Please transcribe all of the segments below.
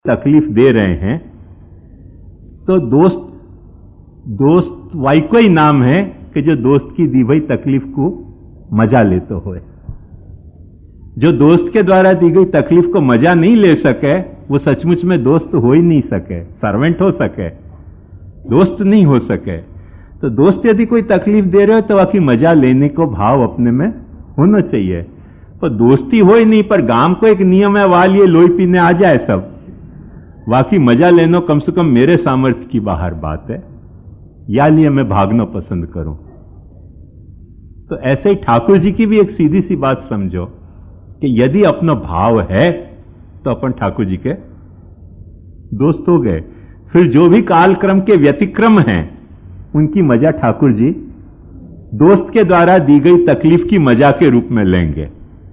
तकलीफ दे रहे हैं तो दोस्त वाई कोई नाम है कि जो दोस्त की दी हुई तकलीफ को मजा लेते हुए, जो दोस्त के द्वारा दी गई तकलीफ को मजा नहीं ले सके वो सचमुच में दोस्त हो ही नहीं सके, सर्वेंट हो सके, दोस्त नहीं हो सके। तो दोस्त यदि कोई तकलीफ दे रहे हो तो बाकी मजा लेने को भाव अपने में होना चाहिए। पर दोस्ती हो ही नहीं, पर गांव को एक नियम है वाल ये लोई पीने आ जाए सब, बाकी मजा लेना कम से कम मेरे सामर्थ्य की बाहर बात है, या लिए मैं भागना पसंद करूं। तो ऐसे ही ठाकुर जी की भी एक सीधी सी बात समझो कि यदि अपना भाव है तो अपन ठाकुर जी के दोस्त हो गए। फिर जो भी कालक्रम के व्यतिक्रम हैं उनकी मजा ठाकुर जी दोस्त के द्वारा दी गई तकलीफ की मजा के रूप में लेंगे।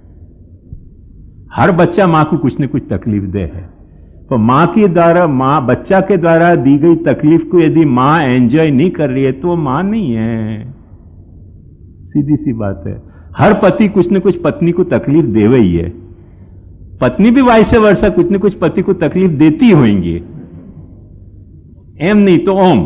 हर बच्चा मां को कुछ न कुछ तकलीफ दे है, तो मां बच्चा के द्वारा दी गई तकलीफ को यदि मां एंजॉय नहीं कर रही है तो वो मां नहीं है, सीधी सी बात है। हर पति कुछ न कुछ पत्नी को तकलीफ दे ही है, पत्नी भी वाइस वर्षा कुछ न कुछ पति को तकलीफ देती होंगी, एम नहीं तो ओम।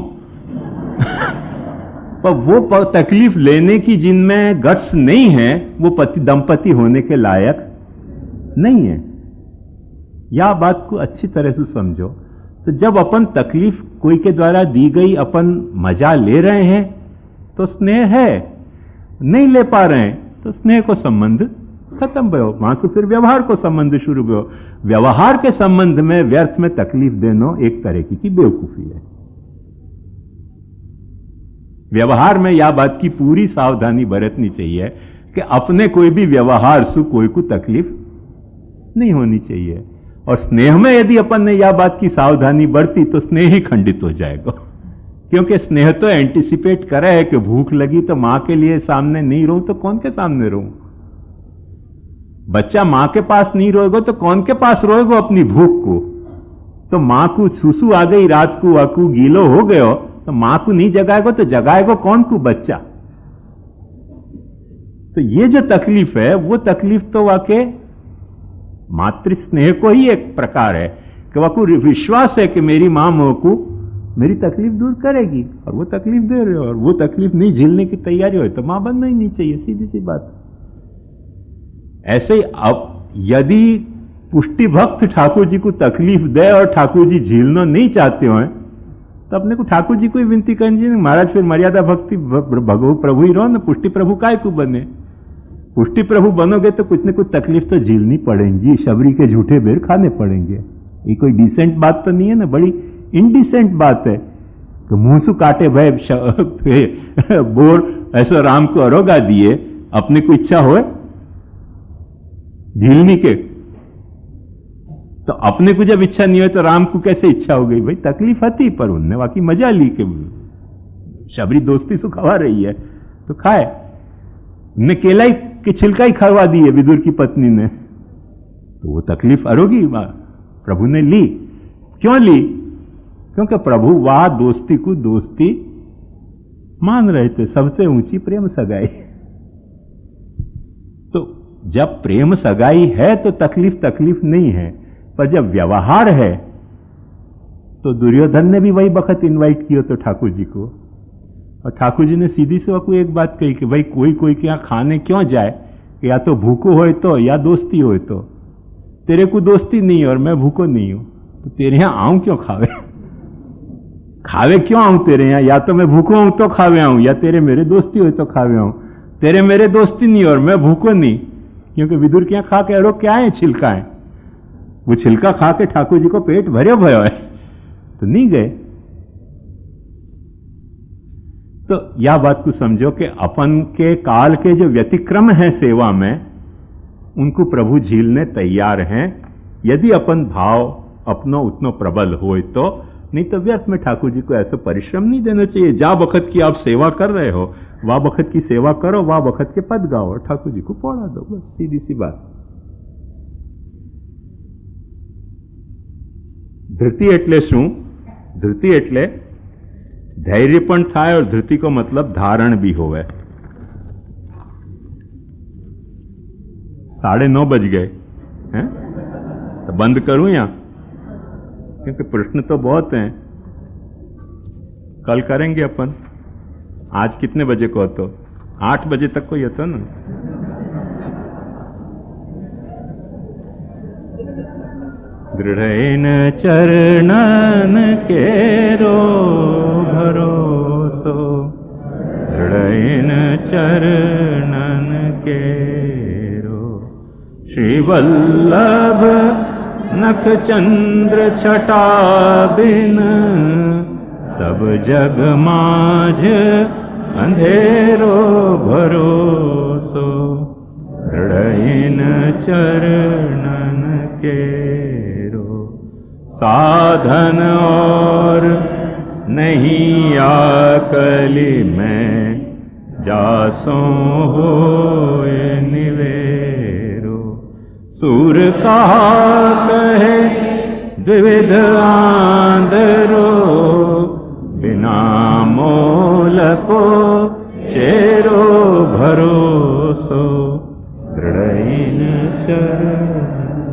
पर वो तकलीफ लेने की जिनमें गट्स नहीं है वो पति दंपति होने के लायक नहीं है। या बात को अच्छी तरह से समझो। तो जब अपन तकलीफ कोई के द्वारा दी गई अपन मजा ले रहे हैं तो स्नेह है, नहीं ले पा रहे हैं तो स्नेह को संबंध खत्म भयो, वहां से फिर व्यवहार को संबंध शुरू भयो। व्यवहार के संबंध में व्यर्थ में तकलीफ देना एक तरह की बेवकूफी है। व्यवहार में यह बात की पूरी सावधानी बरतनी चाहिए कि अपने कोई भी व्यवहार से कोई को तकलीफ नहीं होनी चाहिए। और स्नेह में यदि अपन ने यह बात की सावधानी बरती तो स्नेह ही खंडित हो जाएगा, क्योंकि स्नेह तो एंटिसिपेट करे है कि भूख लगी तो मां के लिए सामने नहीं रहूं तो कौन के सामने रहूं। बच्चा मां के पास नहीं रोएगा तो कौन के पास रोएगा अपनी भूख को। तो मां को सुसु आ गई रात को, वाकू गीलो हो गयो तो मां को नहीं जगाएगा तो जगाएगा कौन को, बच्चा। तो ये जो तकलीफ है वो तकलीफ तो वाकई मातृ स्नेह को ही एक प्रकार है कि वाकू विश्वास है कि मेरी मां को मेरी तकलीफ दूर करेगी, और वो तकलीफ दे रहे हो और वो तकलीफ नहीं झेलने की तैयारी हो तो मां बनना ही नहीं चाहिए, सीधी सी बात। ऐसे ही अब यदि पुष्टि भक्त ठाकुर जी को तकलीफ दे और ठाकुर जी झेलना नहीं चाहते हो तो अपने को ठाकुर जी को ही विनती करनी चाहिए, महाराज फिर मर्यादा भक्ति भगवो प्रभु ही रहो ना, पुष्टि प्रभु काय को बने। पुष्टि प्रभु बनोगे तो कुछ न कुछ तकलीफ तो झेलनी पड़ेंगी, शबरी के झूठे बेर खाने पड़ेंगे। ये कोई डिसेंट बात तो नहीं है ना, बड़ी इनडिसेंट बात है कि मुंह से काटे भय बोर ऐसा राम को अरोगा दिए, अपने को इच्छा हो झेलनी के, तो अपने को जब इच्छा नहीं हो तो राम को कैसे इच्छा हो गई। भाई तकलीफ आती पर उनने बाकी मजा ली के शबरी दोस्ती से खवा रही है तो खाए। उनने केला की छिलका ही खवा दी है विदुर की पत्नी ने, तो वो तकलीफ अरोगी प्रभु ने ली। क्यों ली? क्योंकि प्रभु वह दोस्ती को दोस्ती मान रहे थे, सबसे ऊंची प्रेम सगाई। तो जब प्रेम सगाई है तो तकलीफ तकलीफ नहीं है, पर जब व्यवहार है तो दुर्योधन ने भी वही बखत इनवाइट किया तो ठाकुर जी को, और ठाकुर जी ने सीधी से आपको एक बात कही कि भाई कोई कोई के यहां खाने क्यों जाए, या तो भूखो हो तो या दोस्ती हो तो। तेरे को दोस्ती नहीं और मैं भूखो नहीं हूं तो तेरे यहां आऊं क्यों खावे, खावे क्यों आऊं तेरे यहां, या तो मैं भूखो हूं तो खावे आऊं, या तेरे मेरे दोस्ती हो तो खावे आऊं। तेरे मेरे दोस्ती नहीं और मैं भूखो नहीं, क्योंकि विदुर के यहां खा के अरो क्या है छिलका है, वो छिलका खा के ठाकुर जी को पेट भरे भयो है तो नहीं गए। तो यह बात को समझो कि अपन के काल के जो व्यतिक्रम है सेवा में उनको प्रभु झीलने तैयार हैं, यदि अपन भाव अपनो उतना प्रबल हो तो। नहीं तो व्यर्थ में ठाकुर जी को ऐसा परिश्रम नहीं देना चाहिए। जा बखत की आप सेवा कर रहे हो वाह बखत की सेवा करो, वाह बखत के पद गाओ और ठाकुर जी को पौड़ा दो, बस सीधी सी बात। धृति एटले शू? धृति एटले धैर्य पण थाय और धृति को मतलब धारण भी होवे। 9:30 बज गए हैं तो बंद करूं या क्योंकि प्रश्न तो बहुत हैं। कल करेंगे अपन। आज कितने बजे को तो 8 बजे तक को होता ना। दृढ़ेन चरणन केरो भरोसो, दृढ़ेन चरणन केरो। श्री वल्लभ नख चंद्र छटा बिन, सब जग माझ अंधेरो भरोसो। दृढ़ेन चरणन केरो, साधन और नहीं आकली में, जासों होए निवेरो। सूर कहा कहे द्विविध आंदरो, बिना मोल को चेरो भरोसो। दृढ़ेन चरण।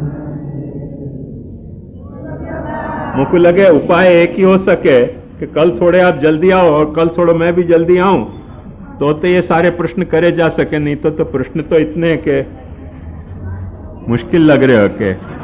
मुझको लगे उपाय एक ही हो सके कि कल थोड़े आप जल्दी आओ और कल थोड़ा मैं भी जल्दी आऊं, तो ये सारे प्रश्न करे जा सके। नहीं तो प्रश्न तो इतने के मुश्किल लग रहे हो के